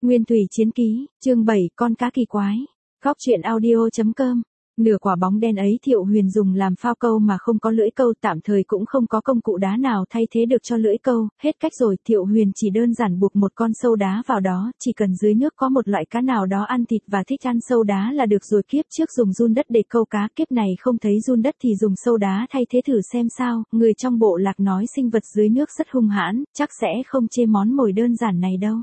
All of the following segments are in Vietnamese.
Nguyên thủy chiến ký, chương 7, con cá kỳ quái. Góc truyện audio.com. Nửa quả bóng đen ấy Thiệu Huyền dùng làm phao câu mà không có lưỡi câu, tạm thời cũng không có công cụ đá nào thay thế được cho lưỡi câu, hết cách rồi. Thiệu Huyền chỉ đơn giản buộc một con sâu đá vào đó, chỉ cần dưới nước có một loại cá nào đó ăn thịt và thích ăn sâu đá là được rồi. Kiếp trước dùng giun đất để câu cá, kiếp này không thấy giun đất thì dùng sâu đá thay thế thử xem sao. Người trong bộ lạc nói sinh vật dưới nước rất hung hãn, chắc sẽ không chê món mồi đơn giản này đâu.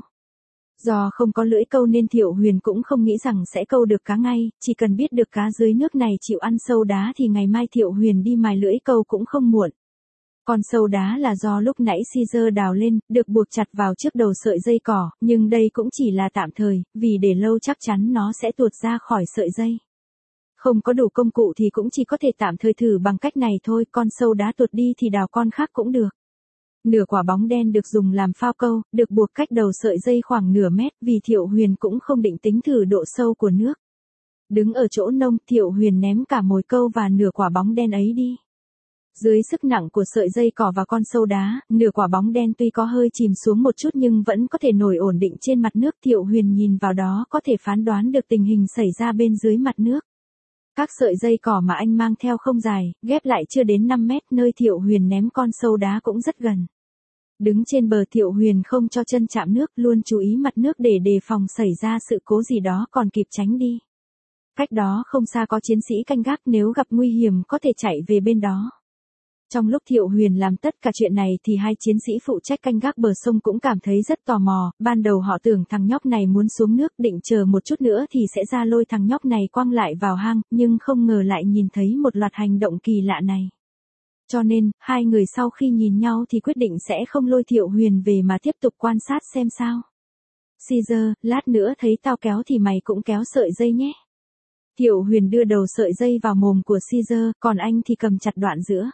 Do không có lưỡi câu nên Thiệu Huyền cũng không nghĩ rằng sẽ câu được cá ngay, chỉ cần biết được cá dưới nước này chịu ăn sâu đá thì ngày mai Thiệu Huyền đi mài lưỡi câu cũng không muộn. Con sâu đá là do lúc nãy Caesar đào lên, được buộc chặt vào trước đầu sợi dây cỏ, nhưng đây cũng chỉ là tạm thời, vì để lâu chắc chắn nó sẽ tuột ra khỏi sợi dây. Không có đủ công cụ thì cũng chỉ có thể tạm thời thử bằng cách này thôi, con sâu đá tuột đi thì đào con khác cũng được. Nửa quả bóng đen được dùng làm phao câu, được buộc cách đầu sợi dây khoảng nửa mét, vì Thiệu Huyền cũng không định tính thử độ sâu của nước. Đứng ở chỗ nông, Thiệu Huyền ném cả mồi câu và nửa quả bóng đen ấy đi. Dưới sức nặng của sợi dây cỏ và con sâu đá, nửa quả bóng đen tuy có hơi chìm xuống một chút nhưng vẫn có thể nổi ổn định trên mặt nước. Thiệu Huyền nhìn vào đó có thể phán đoán được tình hình xảy ra bên dưới mặt nước. Các sợi dây cỏ mà anh mang theo không dài, ghép lại chưa đến 5 mét, nơi Thiệu Huyền ném con sâu đá cũng rất gần. Đứng trên bờ, Thiệu Huyền không cho chân chạm nước, luôn chú ý mặt nước để đề phòng xảy ra sự cố gì đó còn kịp tránh đi. Cách đó không xa có chiến sĩ canh gác, nếu gặp nguy hiểm có thể chạy về bên đó. Trong lúc Thiệu Huyền làm tất cả chuyện này thì hai chiến sĩ phụ trách canh gác bờ sông cũng cảm thấy rất tò mò. Ban đầu họ tưởng thằng nhóc này muốn xuống nước, định chờ một chút nữa thì sẽ ra lôi thằng nhóc này quăng lại vào hang, nhưng không ngờ lại nhìn thấy một loạt hành động kỳ lạ này. Cho nên, hai người sau khi nhìn nhau thì quyết định sẽ không lôi Thiệu Huyền về mà tiếp tục quan sát xem sao. Caesar, lát nữa thấy tao kéo thì mày cũng kéo sợi dây nhé. Thiệu Huyền đưa đầu sợi dây vào mồm của Caesar, còn anh thì cầm chặt đoạn giữa.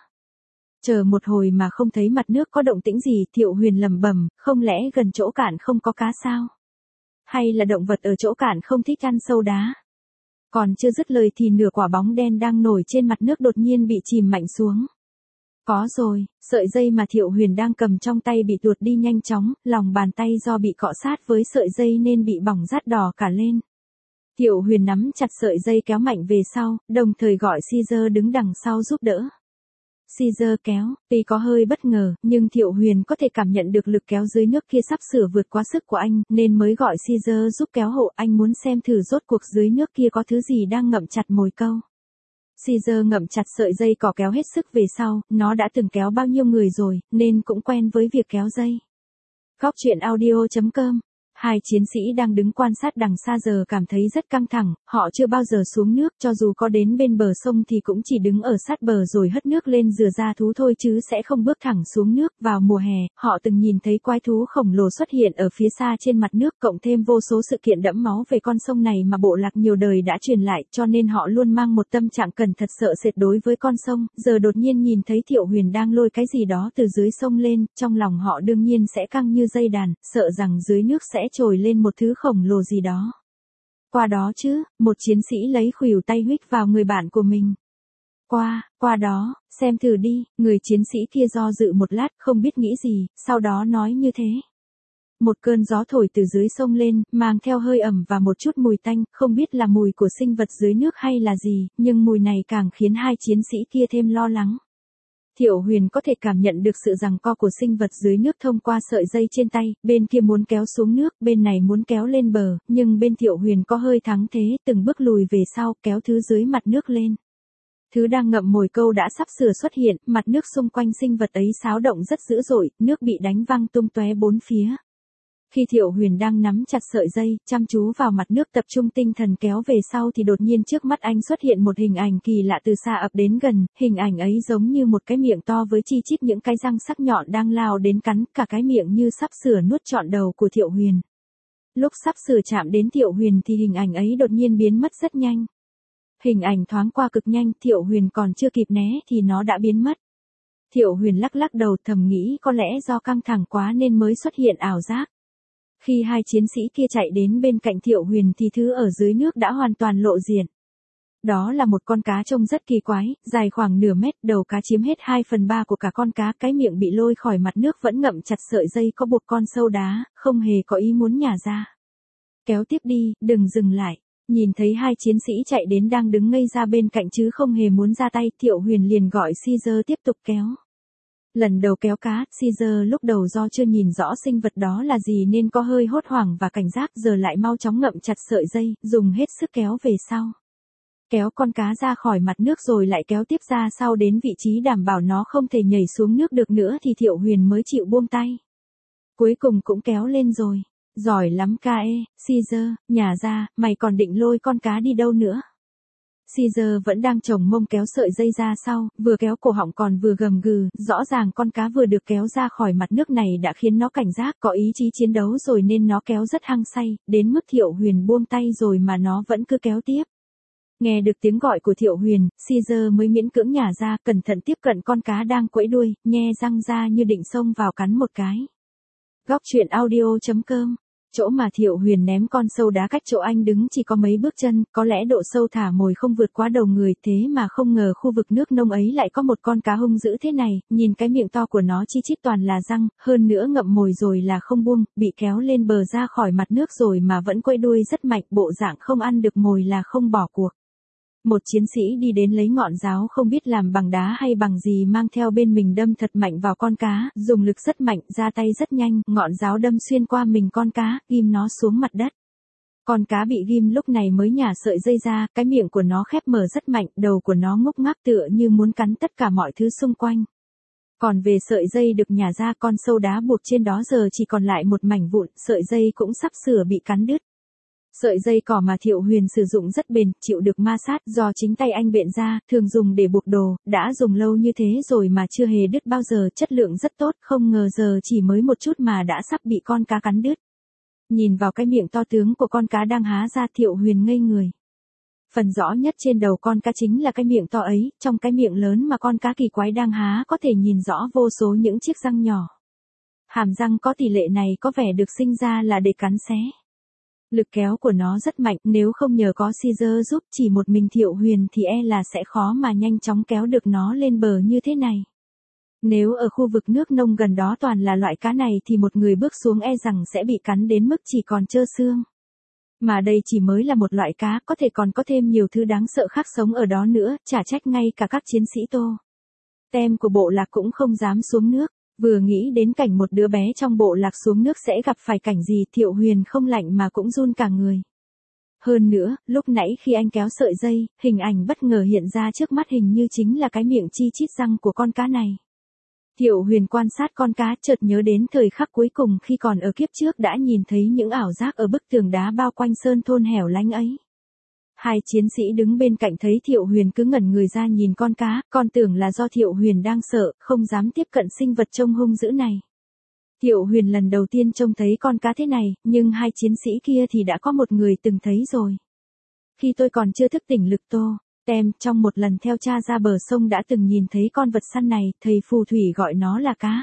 Chờ một hồi mà không thấy mặt nước có động tĩnh gì, Thiệu Huyền lẩm bẩm, không lẽ gần chỗ cạn không có cá sao? Hay là động vật ở chỗ cạn không thích ăn sâu đá? Còn chưa dứt lời thì nửa quả bóng đen đang nổi trên mặt nước đột nhiên bị chìm mạnh xuống. Có rồi, sợi dây mà Thiệu Huyền đang cầm trong tay bị tuột đi nhanh chóng, lòng bàn tay do bị cọ sát với sợi dây nên bị bỏng rát đỏ cả lên. Thiệu Huyền nắm chặt sợi dây kéo mạnh về sau, đồng thời gọi Caesar đứng đằng sau giúp đỡ. Caesar kéo, tuy có hơi bất ngờ, nhưng Thiệu Huyền có thể cảm nhận được lực kéo dưới nước kia sắp sửa vượt quá sức của anh, nên mới gọi Caesar giúp kéo hộ. Anh muốn xem thử rốt cuộc dưới nước kia có thứ gì đang ngậm chặt mồi câu. Caesar ngậm chặt sợi dây cỏ kéo hết sức về sau, nó đã từng kéo bao nhiêu người rồi, nên cũng quen với việc kéo dây. Góc truyện audio.com. Hai chiến sĩ đang đứng quan sát đằng xa giờ cảm thấy rất căng thẳng, họ chưa bao giờ xuống nước, cho dù có đến bên bờ sông thì cũng chỉ đứng ở sát bờ rồi hất nước lên rửa ra thú thôi chứ sẽ không bước thẳng xuống nước. Vào mùa hè, họ từng nhìn thấy quái thú khổng lồ xuất hiện ở phía xa trên mặt nước, cộng thêm vô số sự kiện đẫm máu về con sông này mà bộ lạc nhiều đời đã truyền lại, cho nên họ luôn mang một tâm trạng cẩn thận sợ sệt đối với con sông. Giờ đột nhiên nhìn thấy Thiệu Huyền đang lôi cái gì đó từ dưới sông lên, trong lòng họ đương nhiên sẽ căng như dây đàn, sợ rằng dưới nước sẽ trồi lên một thứ khổng lồ gì đó. Qua đó chứ, một chiến sĩ lấy khuỷu tay huých vào người bạn của mình. Qua đó, xem thử đi, người chiến sĩ kia do dự một lát, không biết nghĩ gì, sau đó nói như thế. Một cơn gió thổi từ dưới sông lên, mang theo hơi ẩm và một chút mùi tanh, không biết là mùi của sinh vật dưới nước hay là gì, nhưng mùi này càng khiến hai chiến sĩ kia thêm lo lắng. Thiệu Huyền có thể cảm nhận được sự giằng co của sinh vật dưới nước thông qua sợi dây trên tay, bên kia muốn kéo xuống nước, bên này muốn kéo lên bờ, nhưng bên Thiệu Huyền có hơi thắng thế, từng bước lùi về sau, kéo thứ dưới mặt nước lên. Thứ đang ngậm mồi câu đã sắp sửa xuất hiện, mặt nước xung quanh sinh vật ấy xáo động rất dữ dội, nước bị đánh văng tung tóe bốn phía. Khi Thiệu Huyền đang nắm chặt sợi dây, chăm chú vào mặt nước tập trung tinh thần kéo về sau thì đột nhiên trước mắt anh xuất hiện một hình ảnh kỳ lạ từ xa ập đến gần, hình ảnh ấy giống như một cái miệng to với chi chít những cái răng sắc nhọn đang lao đến cắn, cả cái miệng như sắp sửa nuốt trọn đầu của Thiệu Huyền. Lúc sắp sửa chạm đến Thiệu Huyền thì hình ảnh ấy đột nhiên biến mất rất nhanh. Hình ảnh thoáng qua cực nhanh, Thiệu Huyền còn chưa kịp né thì nó đã biến mất. Thiệu Huyền lắc lắc đầu thầm nghĩ có lẽ do căng thẳng quá nên mới xuất hiện ảo giác. Khi hai chiến sĩ kia chạy đến bên cạnh Thiệu Huyền thì thứ ở dưới nước đã hoàn toàn lộ diện. Đó là một con cá trông rất kỳ quái, dài khoảng nửa mét, đầu cá chiếm hết 2/3 của cả con cá, cái miệng bị lôi khỏi mặt nước vẫn ngậm chặt sợi dây có buộc con sâu đá, không hề có ý muốn nhả ra. kéo tiếp đi, đừng dừng lại. Nhìn thấy hai chiến sĩ chạy đến đang đứng ngây ra bên cạnh chứ không hề muốn ra tay, Thiệu Huyền liền gọi Caesar tiếp tục kéo. Lần đầu kéo cá, Caesar lúc đầu do chưa nhìn rõ sinh vật đó là gì nên có hơi hốt hoảng và cảnh giác, giờ lại mau chóng ngậm chặt sợi dây, dùng hết sức kéo về sau. Kéo con cá ra khỏi mặt nước rồi lại kéo tiếp ra sau đến vị trí đảm bảo nó không thể nhảy xuống nước được nữa thì Thiệu Huyền mới chịu buông tay. Cuối cùng cũng kéo lên rồi. Giỏi lắm Caesar, nhả ra, mày còn định lôi con cá đi đâu nữa? Caesar vẫn đang chồng mông kéo sợi dây ra sau, vừa kéo cổ họng còn vừa gầm gừ, rõ ràng con cá vừa được kéo ra khỏi mặt nước này đã khiến nó cảnh giác, có ý chí chiến đấu rồi nên nó kéo rất hăng say, đến mức Thiệu Huyền buông tay rồi mà nó vẫn cứ kéo tiếp. Nghe được tiếng gọi của Thiệu Huyền, Caesar mới miễn cưỡng nhả ra, cẩn thận tiếp cận con cá đang quẫy đuôi, nhe răng ra như định xông vào cắn một cái. Góc truyện audio.com. Chỗ mà Thiệu Huyền ném con sâu đá cách chỗ anh đứng chỉ có mấy bước chân, có lẽ độ sâu thả mồi không vượt quá đầu người, thế mà không ngờ khu vực nước nông ấy lại có một con cá hung dữ thế này, nhìn cái miệng to của nó chi chít toàn là răng, hơn nữa ngậm mồi rồi là không buông, bị kéo lên bờ ra khỏi mặt nước rồi mà vẫn quay đuôi rất mạnh, bộ dạng không ăn được mồi là không bỏ cuộc. Một chiến sĩ đi đến lấy ngọn giáo không biết làm bằng đá hay bằng gì mang theo bên mình đâm thật mạnh vào con cá, dùng lực rất mạnh, ra tay rất nhanh, ngọn giáo đâm xuyên qua mình con cá, ghim nó xuống mặt đất. Con cá bị ghim lúc này mới nhả sợi dây ra, cái miệng của nó khép mở rất mạnh, đầu của nó ngốc ngác tựa như muốn cắn tất cả mọi thứ xung quanh. Còn về sợi dây được nhả ra, con sâu đá buộc trên đó giờ chỉ còn lại một mảnh vụn, sợi dây cũng sắp sửa bị cắn đứt. Sợi dây cỏ mà Thiệu Huyền sử dụng rất bền, chịu được ma sát, do chính tay anh bện ra, thường dùng để buộc đồ, đã dùng lâu như thế rồi mà chưa hề đứt bao giờ, chất lượng rất tốt, không ngờ giờ chỉ mới một chút mà đã sắp bị con cá cắn đứt. Nhìn vào cái miệng to tướng của con cá đang há ra, Thiệu Huyền ngây người. Phần rõ nhất trên đầu con cá chính là cái miệng to ấy, trong cái miệng lớn mà con cá kỳ quái đang há có thể nhìn rõ vô số những chiếc răng nhỏ. Hàm răng có tỷ lệ này có vẻ được sinh ra là để cắn xé. Lực kéo của nó rất mạnh, nếu không nhờ có Caesar giúp, chỉ một mình Thiệu Huyền thì e là sẽ khó mà nhanh chóng kéo được nó lên bờ như thế này. Nếu ở khu vực nước nông gần đó toàn là loại cá này thì một người bước xuống e rằng sẽ bị cắn đến mức chỉ còn trơ xương. Mà đây chỉ mới là một loại cá, có thể còn có thêm nhiều thứ đáng sợ khác sống ở đó nữa, chả trách ngay cả các chiến sĩ Tô Tem của bộ lạc cũng không dám xuống nước. Vừa nghĩ đến cảnh một đứa bé trong bộ lạc xuống nước sẽ gặp phải cảnh gì, Thiệu Huyền không lạnh mà cũng run cả người. Hơn nữa, lúc nãy khi anh kéo sợi dây, hình ảnh bất ngờ hiện ra trước mắt hình như chính là cái miệng chi chít răng của con cá này. Thiệu Huyền quan sát con cá, chợt nhớ đến thời khắc cuối cùng khi còn ở kiếp trước đã nhìn thấy những ảo giác ở bức tường đá bao quanh sơn thôn hẻo lánh ấy. Hai chiến sĩ đứng bên cạnh thấy Thiệu Huyền cứ ngẩn người ra nhìn con cá, còn tưởng là do Thiệu Huyền đang sợ, không dám tiếp cận sinh vật trông hung dữ này. Thiệu Huyền lần đầu tiên trông thấy con cá thế này, nhưng hai chiến sĩ kia thì đã có một người từng thấy rồi. Khi tôi còn chưa thức tỉnh lực Tem, trong một lần theo cha ra bờ sông đã từng nhìn thấy con vật săn này, thầy phù thủy gọi nó là cá.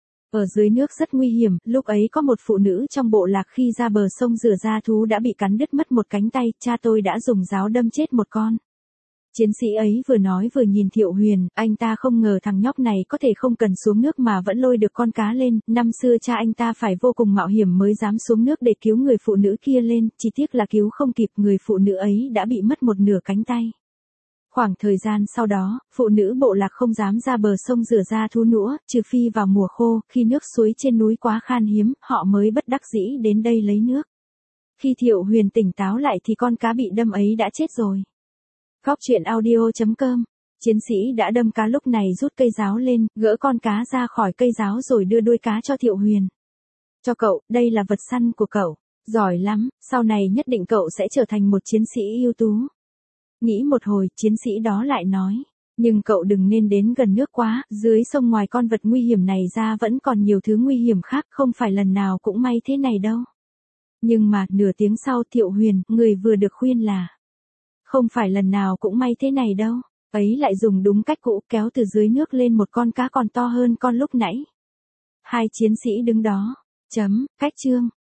Ở dưới nước rất nguy hiểm, lúc ấy có một phụ nữ trong bộ lạc khi ra bờ sông rửa ra thú đã bị cắn đứt mất một cánh tay, cha tôi đã dùng giáo đâm chết một con. Chiến sĩ ấy vừa nói vừa nhìn Thiệu Huyền, anh ta không ngờ thằng nhóc này có thể không cần xuống nước mà vẫn lôi được con cá lên, năm xưa cha anh ta phải vô cùng mạo hiểm mới dám xuống nước để cứu người phụ nữ kia lên, chỉ tiếc là cứu không kịp, người phụ nữ ấy đã bị mất một nửa cánh tay. Khoảng thời gian sau đó, phụ nữ bộ lạc không dám ra bờ sông rửa ra thú nữa, trừ phi vào mùa khô, khi nước suối trên núi quá khan hiếm, họ mới bất đắc dĩ đến đây lấy nước. Khi Thiệu Huyền tỉnh táo lại thì con cá bị đâm ấy đã chết rồi. Góc truyện audio.com. Chiến sĩ đã đâm cá lúc này rút cây giáo lên, gỡ con cá ra khỏi cây giáo rồi đưa đuôi cá cho Thiệu Huyền. Cho cậu, đây là vật săn của cậu. Giỏi lắm, sau này nhất định cậu sẽ trở thành một chiến sĩ ưu tú. Nghĩ một hồi, chiến sĩ đó lại nói. Nhưng cậu đừng nên đến gần nước quá, dưới sông ngoài con vật nguy hiểm này ra vẫn còn nhiều thứ nguy hiểm khác, không phải lần nào cũng may thế này đâu. Nhưng mà, nửa tiếng sau Thiệu Huyền, người vừa được khuyên là. Không phải lần nào cũng may thế này đâu. Ấy lại dùng đúng cách cũ, kéo từ dưới nước lên một con cá còn to hơn con lúc nãy. Hai chiến sĩ đứng đó. Cách chương.